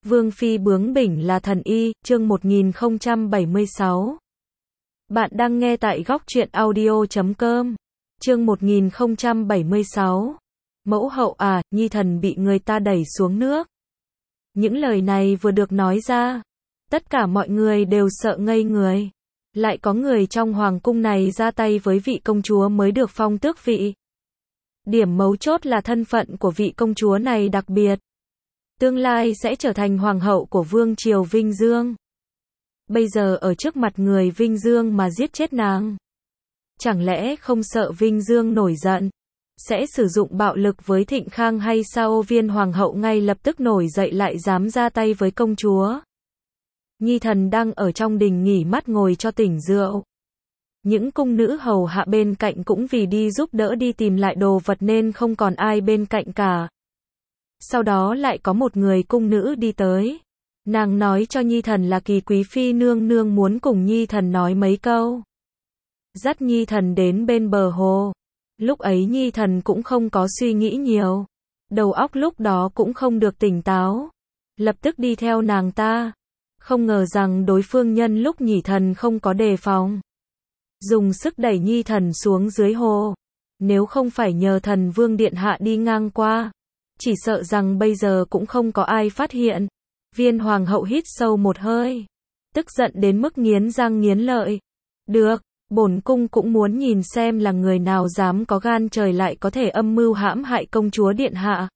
Vương phi bướng bỉnh là thần y, chương 1076. Bạn đang nghe tại góc truyện audio.com. Chương 1076. Mẫu hậu à, nhi thần bị người ta đẩy xuống nước. Những lời này vừa được nói ra, tất cả mọi người đều sợ ngây người. Lại có người trong hoàng cung này ra tay với vị công chúa mới được phong tước vị. Điểm mấu chốt là thân phận của vị công chúa này đặc biệt. Tương lai sẽ trở thành hoàng hậu của vương triều Vinh Dương. Bây giờ ở trước mặt người Vinh Dương mà giết chết nàng. Chẳng lẽ không sợ Vinh Dương nổi giận, sẽ sử dụng bạo lực với Thịnh Khang hay sao? Viên hoàng hậu ngay lập tức nổi dậy lại dám ra tay với công chúa. Nhi thần đang ở trong đình nghỉ mắt ngồi cho tỉnh rượu. Những cung nữ hầu hạ bên cạnh cũng vì đi giúp đỡ đi tìm lại đồ vật nên không còn ai bên cạnh cả. Sau đó lại có một người cung nữ đi tới. Nàng nói cho Nhi thần là Kỳ quý phi nương nương muốn cùng Nhi thần nói mấy câu. Dắt Nhi thần đến bên bờ hồ. Lúc ấy Nhi thần cũng không có suy nghĩ nhiều. Đầu óc lúc đó cũng không được tỉnh táo. Lập tức đi theo nàng ta. Không ngờ rằng đối phương nhân lúc Nhi thần không có đề phòng, dùng sức đẩy Nhi thần xuống dưới hồ. Nếu không phải nhờ thần vương điện hạ đi ngang qua, chỉ sợ rằng bây giờ cũng không có ai phát hiện. Viên hoàng hậu hít sâu một hơi, tức giận đến mức nghiến răng nghiến lợi. Được, bổn cung cũng muốn nhìn xem là người nào dám có gan trời lại có thể âm mưu hãm hại công chúa điện hạ.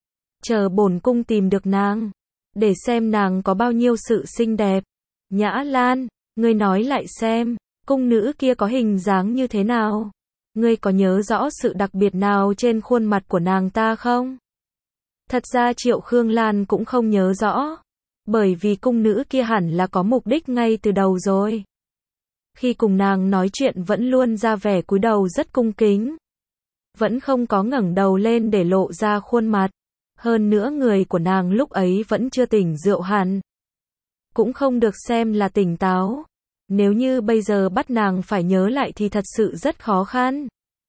Chờ bổn cung tìm được nàng, để xem nàng có bao nhiêu sự xinh đẹp. Nhã Lan, ngươi nói lại xem, cung nữ kia có hình dáng như thế nào? Ngươi có nhớ rõ sự đặc biệt nào trên khuôn mặt của nàng ta không? Thật ra Triệu Khương Lan cũng không nhớ rõ, bởi vì cung nữ kia hẳn là có mục đích ngay từ đầu rồi. Khi cùng nàng nói chuyện vẫn luôn ra vẻ cúi đầu rất cung kính, vẫn không có ngẩng đầu lên để lộ ra khuôn mặt. Hơn nữa người của nàng lúc ấy vẫn chưa tỉnh rượu hẳn, cũng không được xem là tỉnh táo. Nếu như bây giờ bắt nàng phải nhớ lại thì thật sự rất khó khăn.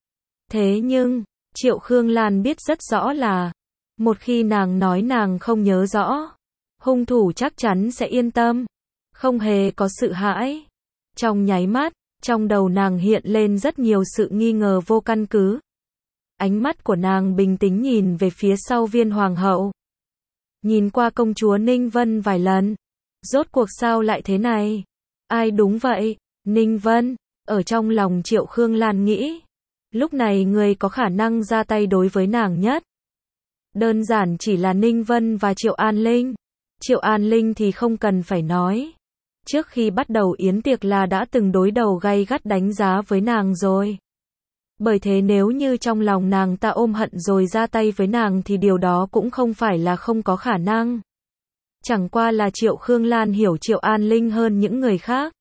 Thế nhưng, Triệu Khương Lan biết rất rõ là, một khi nàng nói nàng không nhớ rõ, hung thủ chắc chắn sẽ yên tâm, không hề có sự hãi. Trong nháy mắt, trong đầu nàng hiện lên rất nhiều sự nghi ngờ vô căn cứ. Ánh mắt của nàng bình tĩnh nhìn về phía sau viên hoàng hậu. Nhìn qua công chúa Ninh Vân vài lần. Rốt cuộc sao lại thế này? Ai đúng vậy? Ninh Vân. Ở trong lòng Triệu Khương Lan nghĩ, lúc này người có khả năng ra tay đối với nàng nhất, đơn giản chỉ là Ninh Vân và Triệu An Linh. Triệu An Linh thì không cần phải nói. Trước khi bắt đầu yến tiệc là đã từng đối đầu gay gắt đánh giá với nàng rồi. Bởi thế nếu như trong lòng nàng ta ôm hận rồi ra tay với nàng thì điều đó cũng không phải là không có khả năng. Chẳng qua là Triệu Khương Lan hiểu Triệu An Linh hơn những người khác.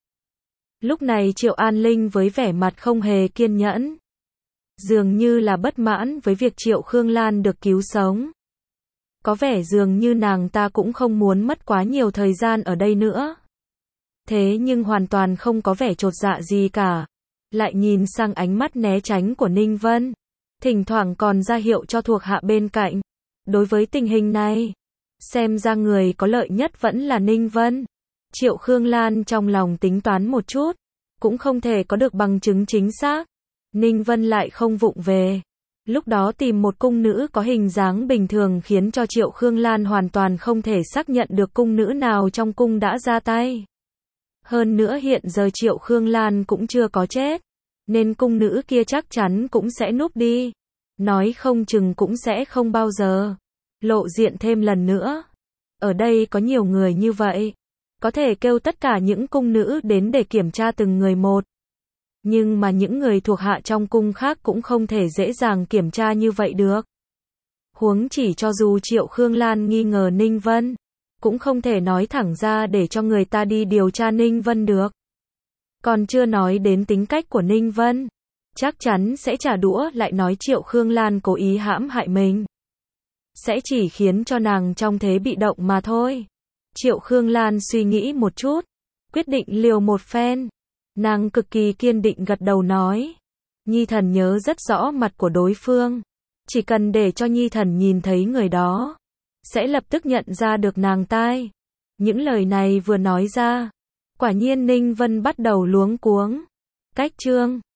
Lúc này Triệu An Linh với vẻ mặt không hề kiên nhẫn, dường như là bất mãn với việc Triệu Khương Lan được cứu sống. Có vẻ dường như nàng ta cũng không muốn mất quá nhiều thời gian ở đây nữa. Thế nhưng hoàn toàn không có vẻ chột dạ gì cả. Lại nhìn sang ánh mắt né tránh của Ninh Vân, thỉnh thoảng còn ra hiệu cho thuộc hạ bên cạnh. Đối với tình hình này, xem ra người có lợi nhất vẫn là Ninh Vân. Triệu Khương Lan trong lòng tính toán một chút, cũng không thể có được bằng chứng chính xác. Ninh Vân lại không vụng về. Lúc đó tìm một cung nữ có hình dáng bình thường khiến cho Triệu Khương Lan hoàn toàn không thể xác nhận được cung nữ nào trong cung đã ra tay. Hơn nữa hiện giờ Triệu Khương Lan cũng chưa có chết, nên cung nữ kia chắc chắn cũng sẽ núp đi. Nói không chừng cũng sẽ không bao giờ lộ diện thêm lần nữa. Ở đây có nhiều người như vậy, có thể kêu tất cả những cung nữ đến để kiểm tra từng người một. Nhưng mà những người thuộc hạ trong cung khác cũng không thể dễ dàng kiểm tra như vậy được. Huống chỉ cho dù Triệu Khương Lan nghi ngờ Ninh Vân, cũng không thể nói thẳng ra để cho người ta đi điều tra Ninh Vân được. Còn chưa nói đến tính cách của Ninh Vân, chắc chắn sẽ trả đũa lại nói Triệu Khương Lan cố ý hãm hại mình. Sẽ chỉ khiến cho nàng trong thế bị động mà thôi. Triệu Khương Lan suy nghĩ một chút, quyết định liều một phen. Nàng cực kỳ kiên định gật đầu nói, Nhi thần nhớ rất rõ mặt của đối phương, chỉ cần để cho Nhi thần nhìn thấy người đó, sẽ lập tức nhận ra được nàng tai. Những lời này vừa nói ra, quả nhiên Ninh Vân bắt đầu luống cuống. Cách chương